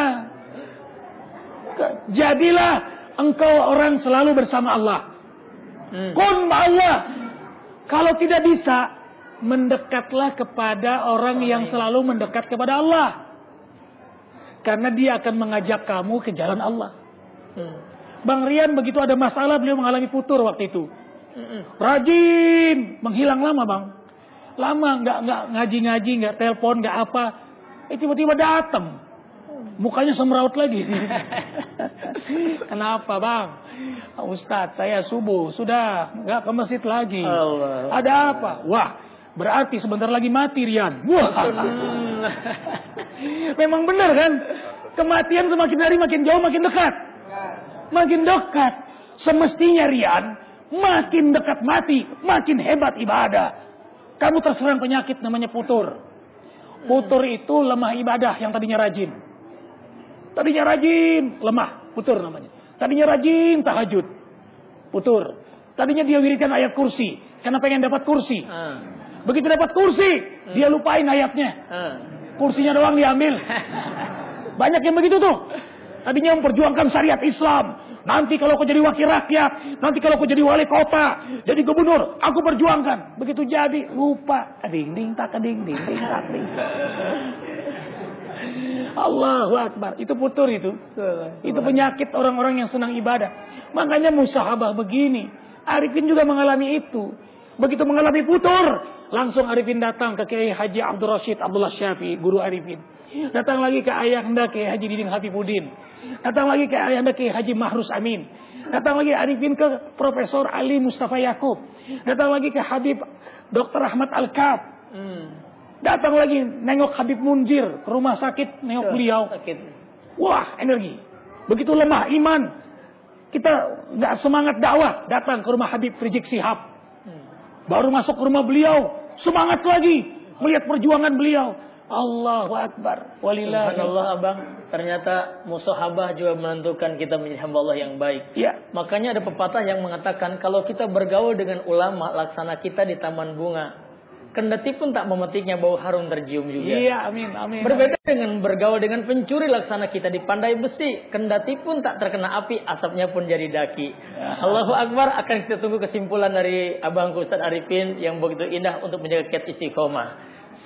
Jadilah engkau orang selalu bersama Allah. Hmm. Kun Allah. Kalau tidak bisa, mendekatlah kepada orang yang selalu mendekat kepada Allah. Karena dia akan mengajak kamu ke jalan Allah. Hmm. Bang Rian begitu ada masalah, beliau mengalami futur waktu itu. Hmm. Rajin, menghilang lama bang. Lama, nggak nggak ngaji-ngaji, nggak telepon, nggak apa. Eh tiba-tiba datang. Mukanya semeraut lagi. Kenapa bang? Ustadz, saya subuh sudah nggak ke masjid lagi. Allah. Ada apa? Wah, berarti sebentar lagi mati Rian. Wah. Memang benar kan? Kematian semakin hari makin jauh makin dekat. Makin dekat. Semestinya Rian makin dekat mati, makin hebat ibadah. Kamu terserang penyakit namanya putur. Putur itu lemah ibadah yang tadinya rajin. Tadinya rajin, lemah, putur namanya. Tadinya rajin tahajud, putur. Tadinya dia wiridkan ayat kursi karena pengen dapat kursi. Uh. Begitu dapat kursi, uh. dia lupain ayatnya. Uh. Kursinya doang diambil. Banyak yang begitu tuh. Tadinya memperjuangkan syariat Islam. Nanti kalau aku jadi wakil rakyat, nanti kalau aku jadi wali kota, jadi gubernur, aku perjuangkan. Begitu jadi lupa. Kading ding tak kading ding ding tak ding. Allahu Akbar. Itu putur itu. Itu penyakit orang-orang yang senang ibadah. Makanya musahabah begini. Arifin juga mengalami itu. Begitu mengalami putur, langsung Arifin datang ke Kiai Haji Abdul Rashid Abdullah Syafi'i, guru Arifin. Datang lagi ke ayahanda Kiai Haji Didin Habibuddin. Datang lagi ke ayahanda Kiai Haji Mahrus Amin. Datang lagi Arifin ke Profesor Ali Mustafa Yakub. Datang lagi ke Habib Doktor Ahmad Al-Kab. Hmm. Datang lagi nengok Habib Munzir ke rumah sakit, nengok beliau. Sakit. Wah, energi. Begitu lemah iman, kita nggak semangat dakwah. Datang ke rumah Habib Rizik Sihab. Hmm. Baru masuk ke rumah beliau, semangat lagi melihat perjuangan beliau. Allahu Akbar. Walillahi. Subhanallah abang. Ternyata musahabah juga menentukan kita menjadi hamba Allah yang baik. Ya. Makanya ada pepatah yang mengatakan kalau kita bergaul dengan ulama, laksana kita di taman bunga. Kendati pun tak memetiknya bau harum tercium juga. Iya, amin, amin. Berbeda dengan bergaul dengan pencuri, laksana kita di pandai besi. Kendati pun tak terkena api, asapnya pun jadi daki. Ya. Allahu Akbar. Akan kita tunggu kesimpulan dari abangku Ustaz Arifin yang begitu indah untuk menjaga kiat istiqomah.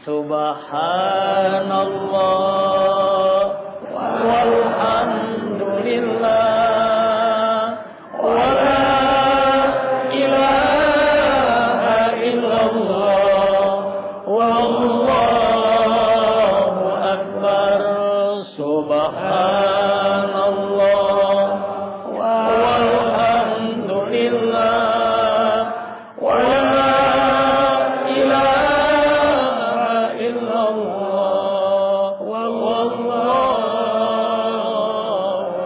Subhanallah walhamdulillah wala ilaha illallah wallahu akbar. Subhanallah walhamdulillah wala ilaha illallah wallahu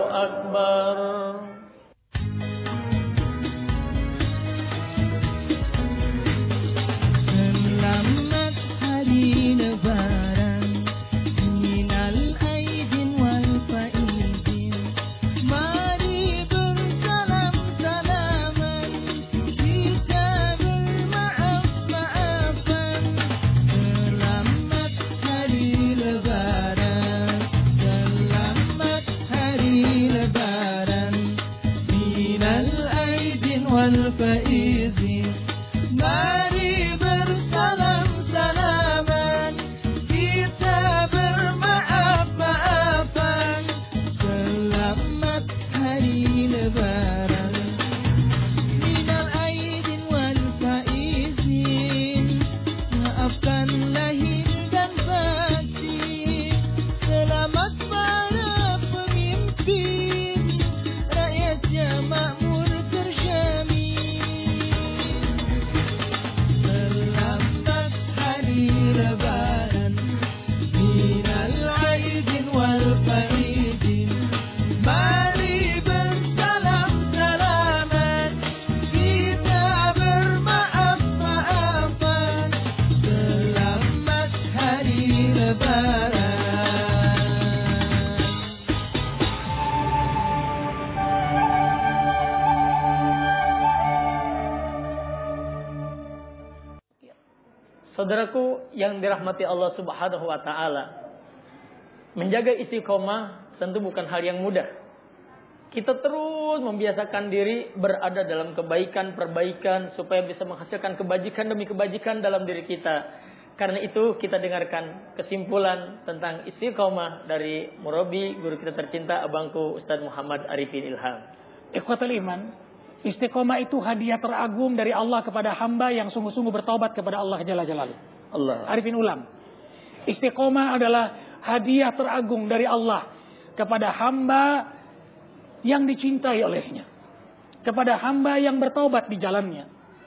Saudaraku yang dirahmati Allah Subhanahu wa taala, menjaga istiqomah tentu bukan hal yang mudah. Kita terus membiasakan diri berada dalam kebaikan, perbaikan supaya bisa menghasilkan kebajikan demi kebajikan dalam diri kita. Karena itu kita dengarkan kesimpulan tentang istiqomah dari murabi guru kita tercinta abangku Ustaz Muhammad Arifin Ilham. Ikhwatul iman, istiqomah itu hadiah teragung dari Allah kepada hamba yang sungguh-sungguh bertaubat kepada Allah Jalla Jalaluhu. Allah. Arifin ulang. Istiqomah adalah hadiah teragung dari Allah kepada hamba yang dicintai olehnya, kepada hamba yang bertaubat di jalannya.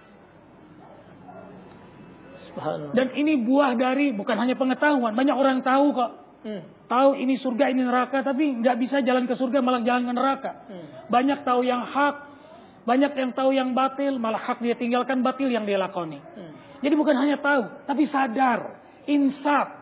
Dan ini buah dari bukan hanya pengetahuan. Banyak orang tahu kok. Hmm. Tahu ini surga, ini neraka, tapi nggak bisa jalan ke surga, malah jalan ke neraka. Hmm. Banyak tahu yang hak, banyak yang tahu yang batil, malah hak dia tinggalkan, batil yang dia lakoni. Hmm. Jadi bukan hanya tahu, tapi sadar, insaf.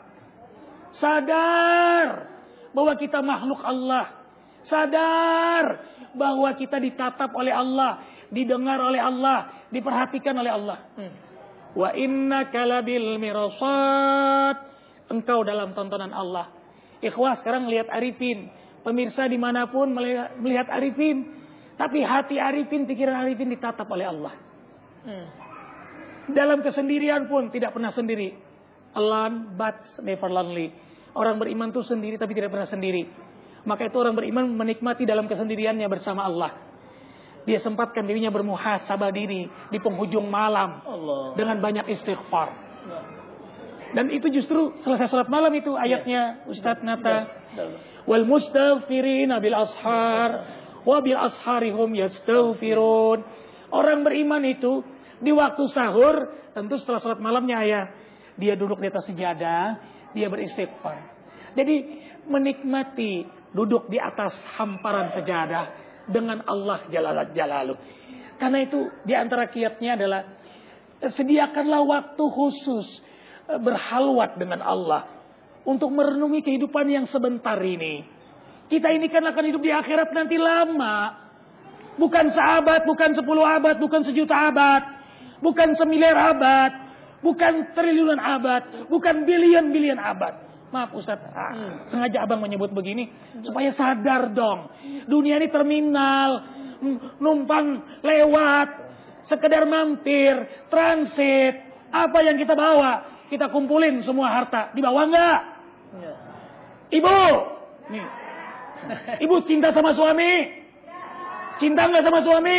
Sadar bahwa kita makhluk Allah. Sadar bahwa kita ditatap oleh Allah, didengar oleh Allah, diperhatikan oleh Allah. Hmm. Wa innaka labil mirsad. Engkau dalam tontonan Allah. Ikhwah sekarang lihat Arifin. Pemirsa dimanapun melihat Arifin. Tapi hati Arifin, pikiran Arifin ditatap oleh Allah. Hmm. Dalam kesendirian pun tidak pernah sendiri. Alone but never lonely. Orang beriman itu sendiri tapi tidak pernah sendiri. Maka itu orang beriman menikmati dalam kesendiriannya bersama Allah. Dia sempatkan dirinya bermuhasabah diri di penghujung malam Allah. Dengan banyak istighfar. Allah. Dan itu justru selesai salat malam itu ayatnya ya. Ustaz Nata. Ya. Wal mustaghfirina bil ashar wa bil asharihum yastaghfirun. Orang beriman itu di waktu sahur, tentu setelah salat malamnya ya, dia duduk di atas sejadah, dia beristighfar. Jadi menikmati duduk di atas hamparan sejadah dengan Allah Jalla Jalaluhu. Karena itu di antara kiatnya adalah sediakanlah waktu khusus berhalwat dengan Allah untuk merenungi kehidupan yang sebentar ini. Kita ini kan akan hidup di akhirat nanti lama. Bukan seabad, bukan sepuluh abad, bukan sejuta abad, bukan semiliar abad, bukan triliunan abad, bukan bilion-bilion abad. Maaf Ustaz, ah, hmm. sengaja abang menyebut begini supaya sadar dong. Dunia ini terminal, numpang lewat, sekedar mampir, transit. Apa yang kita bawa? Kita kumpulin semua harta. Dibawa enggak? Ya. Ibu, nih, ibu cinta sama suami? Cinta enggak sama suami?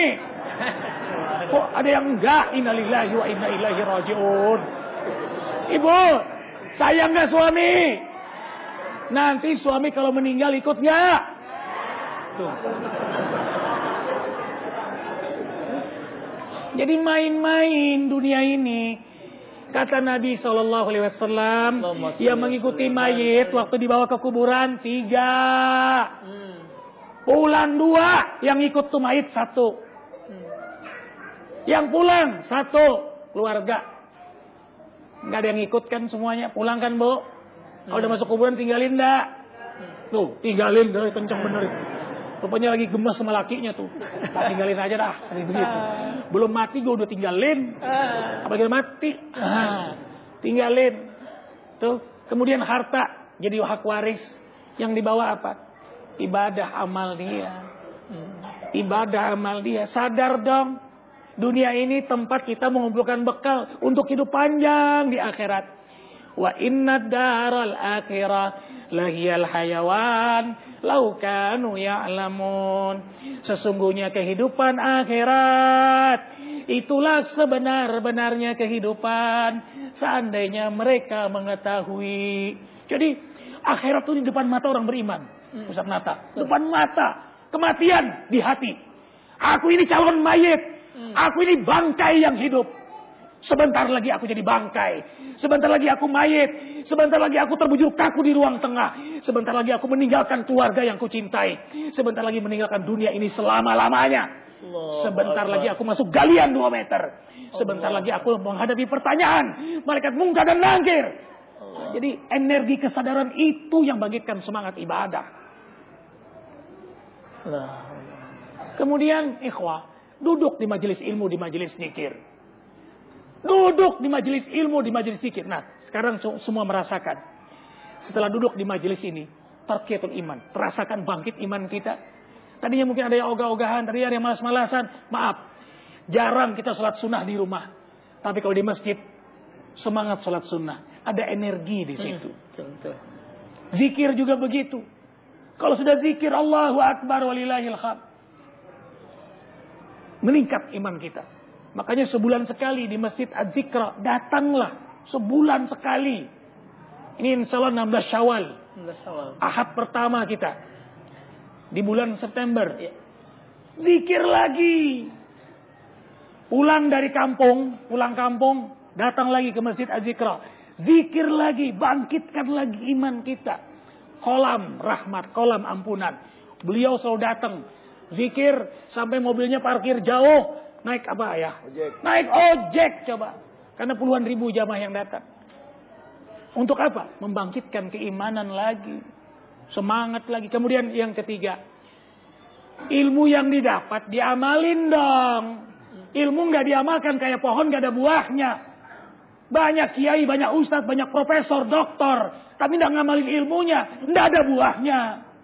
Kok ada yang enggak? Innalillahi wa inna ilaihi rajiun. Ibu, sayang enggak suami? Nanti suami kalau meninggal ikut enggak? Tuh. Jadi main-main dunia ini. Kata Nabi shallallahu alaihi wasallam, yang mengikuti mayit waktu dibawa ke kuburan tiga, pulang dua, yang ikut tuh mayit satu, yang pulang satu keluarga. Nggak ada yang ikut kan semuanya, pulang kan bu? Kalau udah masuk kuburan tinggalin dah. Tuh, tinggalin dah, kenceng bener. Rupanya lagi gemes sama lakinya tuh. Nah, tinggalin aja dah, begitu. Belum mati gue udah tinggalin. Apalagi mati. Nah, tinggalin. Tuh, kemudian harta jadi hak waris. Yang dibawa apa? Ibadah amal dia. Ibadah amal dia. Sadar dong. Dunia ini tempat kita mengumpulkan bekal untuk hidup panjang di akhirat. Wa inna daral akhirah lahiyal hayawan lau kanu ya'lamun. Sesungguhnya kehidupan akhirat itulah sebenar-benarnya kehidupan seandainya mereka mengetahui. Jadi akhirat itu di depan mata orang beriman. Ustaz Nata, depan mata, kematian di hati. Aku ini calon mayit, aku ini bangkai yang hidup. Sebentar lagi aku jadi bangkai. Sebentar lagi aku mayit. Sebentar lagi aku terbujur kaku di ruang tengah. Sebentar lagi aku meninggalkan keluarga yang kucintai. Sebentar lagi meninggalkan dunia ini selama-lamanya. Sebentar lagi aku masuk galian dua meter. Sebentar lagi aku menghadapi pertanyaan malaikat mungkar dan nakir. Jadi energi kesadaran itu yang bagikan semangat ibadah. Kemudian ikhwah, duduk di majelis ilmu, di majelis zikir. Duduk di majelis ilmu, di majelis zikir. Nah, sekarang semua merasakan. Setelah duduk di majelis ini, tarqiyatul iman. Terasakan bangkit iman kita. Tadinya mungkin ada yang ogah-ogahan, tadinya ada yang malas-malasan. Maaf, jarang kita sholat sunnah di rumah. Tapi kalau di masjid, semangat sholat sunnah. Ada energi di situ. Contoh. Zikir juga begitu. Kalau sudah zikir, Allahu Akbar walillahil hamd, meningkat iman kita. Makanya sebulan sekali di Masjid Az-Zikra, datanglah sebulan sekali. Ini insya Allah enam belas Syawal. Ahad pertama kita. Di bulan September. Zikir lagi. Pulang dari kampung, pulang kampung, datang lagi ke Masjid Az-Zikra. Zikir lagi, bangkitkan lagi iman kita. Kolam rahmat, kolam ampunan. Beliau selalu datang. Zikir sampai mobilnya parkir jauh. Naik apa ya? Ojek. Naik ojek coba. Karena puluhan ribu jamaah yang datang. Untuk apa? Membangkitkan keimanan lagi. Semangat lagi. Kemudian yang ketiga. Ilmu yang didapat diamalin dong. Ilmu nggak diamalkan kayak pohon nggak ada buahnya. Banyak kiai, banyak ustadz, banyak profesor, doktor. Tapi nggak ngamalin ilmunya. Nggak ada buahnya.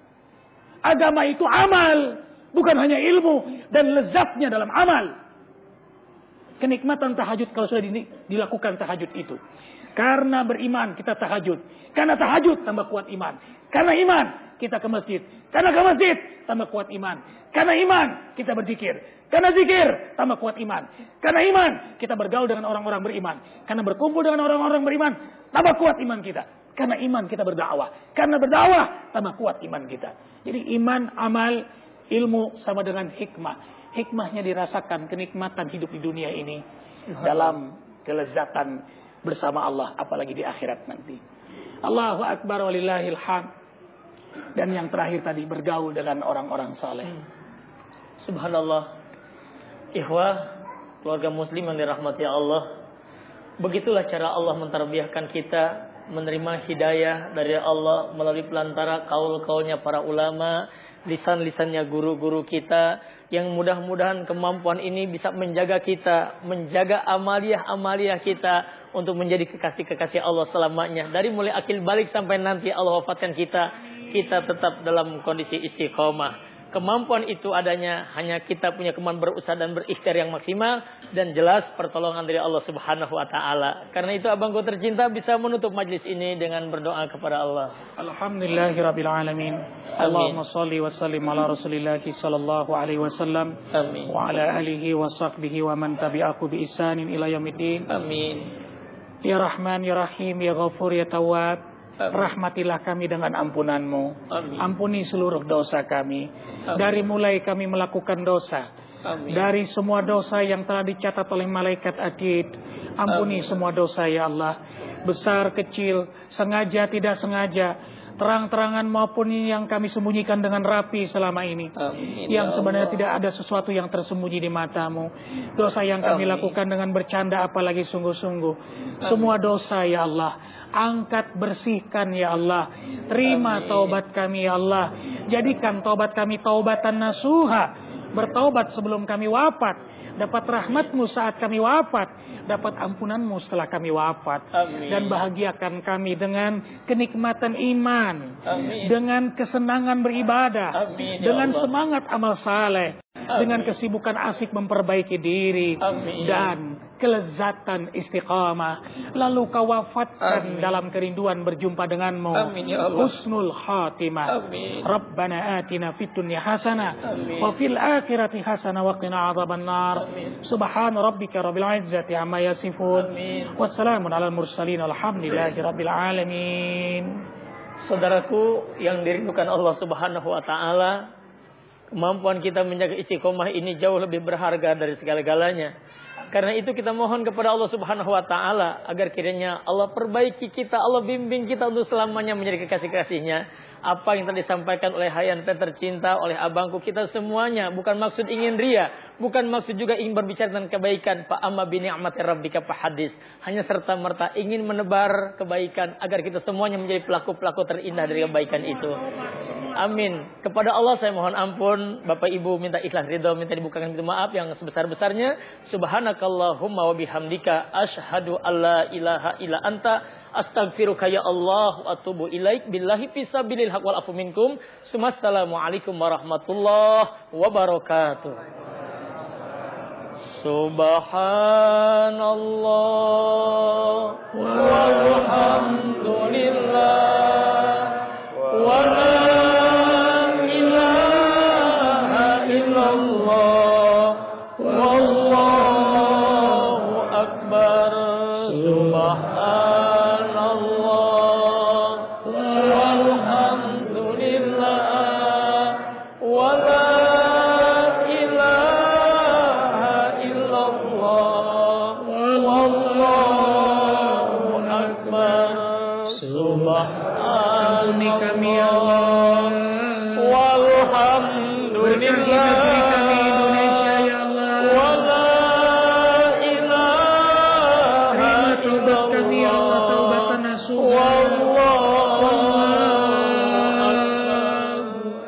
Agama itu amal. Bukan hanya ilmu. Dan lezatnya dalam amal. Kenikmatan tahajud kalau sudah dilakukan tahajud itu. Karena beriman kita tahajud. Karena tahajud tambah kuat iman. Karena iman kita ke masjid. Karena ke masjid tambah kuat iman. Karena iman kita berzikir. Karena zikir tambah kuat iman. Karena iman kita bergaul dengan orang-orang beriman. Karena berkumpul dengan orang-orang beriman tambah kuat iman kita. Karena iman kita berdakwah. Karena berdakwah tambah kuat iman kita. Jadi iman, amal, ilmu sama dengan hikmah. Hikmahnya dirasakan kenikmatan hidup di dunia ini. Dalam kelezatan bersama Allah. Apalagi di akhirat nanti. Allahu Akbar walillahil hamd. Dan yang terakhir tadi bergaul dengan orang-orang saleh. Subhanallah. Ikhwah, keluarga muslim yang dirahmati Allah. Begitulah cara Allah mentarbiyahkan kita menerima hidayah dari Allah melalui pelantara kaul-kaulnya para ulama, lisan-lisannya guru-guru kita, yang mudah-mudahan kemampuan ini bisa menjaga kita, menjaga amaliyah-amaliyah kita untuk menjadi kekasih-kekasih Allah selamanya. Dari mulai akil balik sampai nanti Allah wafatkan kita, kita tetap dalam kondisi istiqomah. Kemampuan itu adanya hanya kita punya kemampuan berusaha dan berikhtiar yang maksimal, dan jelas pertolongan dari Allah Subhanahu wa taala. Karena itu abangku tercinta bisa menutup majlis ini dengan berdoa kepada Allah. Alhamdulillahirabbil alamin. Allahumma shalli wa sallim ala Rasulillah sallallahu alaihi wasallam. Amin. Wa ala alihi wa sahbihi wa man tabi'ahu bi ihsanin ila yaumiddin. Amin. Ya Rahman ya Rahim ya Ghafur ya Tawwab. Rahmatilah kami dengan ampunan-Mu. Amin. Ampuni seluruh dosa kami. Amin. Dari mulai kami melakukan dosa. Amin. Dari semua dosa yang telah dicatat oleh malaikat atid. Ampuni Amin. semua dosa ya Allah. Besar, kecil, sengaja, tidak sengaja. Terang-terangan maupun yang kami sembunyikan dengan rapi selama ini. Amin. Yang Ya sebenarnya Allah. tidak ada sesuatu yang tersembunyi di mata-Mu. Dosa yang kami Amin. lakukan dengan bercanda apalagi sungguh-sungguh. Semua dosa ya Allah. Angkat, bersihkan ya Allah. Terima Amin. taubat kami ya Allah. Jadikan taubat kami taubatan nasuha. Bertaubat sebelum kami wafat. Dapat rahmat-Mu saat kami wafat. Dapat ampunan-Mu setelah kami wafat. Amin. Dan bahagiakan kami dengan kenikmatan iman. Amin. Dengan kesenangan beribadah. Amin, ya dengan Allah. semangat amal saleh. Amin. Dengan kesibukan asik memperbaiki diri. Amin. Dan kelezatan istiqamah. Lalu Kau wafatkan Amin. dalam kerinduan berjumpa denganmu. Amin, ya Allah. Husnul khatimah. Amin. Rabbana atina fid dunya hasanah. Amin. Wa fil akhirati hasanah wa qina adzaban nar. Amin. Subhana rabbika rabbil izzati amma yasifun. Amin. Wassalamun alal mursalin. Alhamdulillahi rabbil alamin. Saudaraku yang dirindukan Allah Subhanahu wa taala, kemampuan kita menjaga istiqomah ini jauh lebih berharga dari segala-galanya. Karena itu kita mohon kepada Allah Subhanahu wa taala agar kiranya Allah perbaiki kita, Allah bimbing kita untuk selamanya menjadi kekasih-kasihnya. Apa yang tadi disampaikan oleh Hayan tercinta, oleh abangku, kita semuanya bukan maksud ingin ria, bukan maksud juga ingin berbicara tentang kebaikan. Fa amma bi ni'mati rabbika fahadis. Hanya serta merta ingin menebar kebaikan agar kita semuanya menjadi pelaku-pelaku terindah dari kebaikan itu. Amin. Kepada Allah saya mohon ampun. Bapak Ibu minta ikhlas ridho, minta dibukakan pintu maaf yang sebesar-besarnya. Subhanakallahumma wa bihamdika asyhadu alla ilaha illa anta astaghfiruka ya Allah wa atubu ilaik billahi fisabilil haq wal afu minkum. Assalamualaikum warahmatullahi wabarakatuh. Subhanallah walhamdulillah wa la ilaha illallah wallahu akbar. Subhanallah walhamdulillah wa la Subhanallah walhamdulillah